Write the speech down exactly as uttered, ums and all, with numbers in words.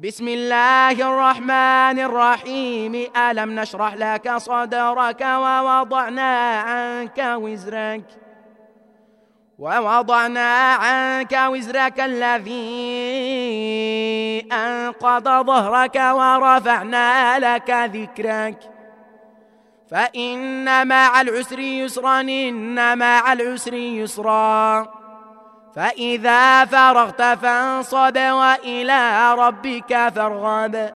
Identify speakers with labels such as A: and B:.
A: بسم الله الرحمن الرحيم. ألم نشرح لك صدرك ووضعنا عنك وزرك ووضعنا عنك وزرك الذي أنقض ظهرك ورفعنا لك ذكرك فإن مع العسر يسرا إن مع العسر يسرا فإذا فرغت فانصب وإلى ربك فارغب.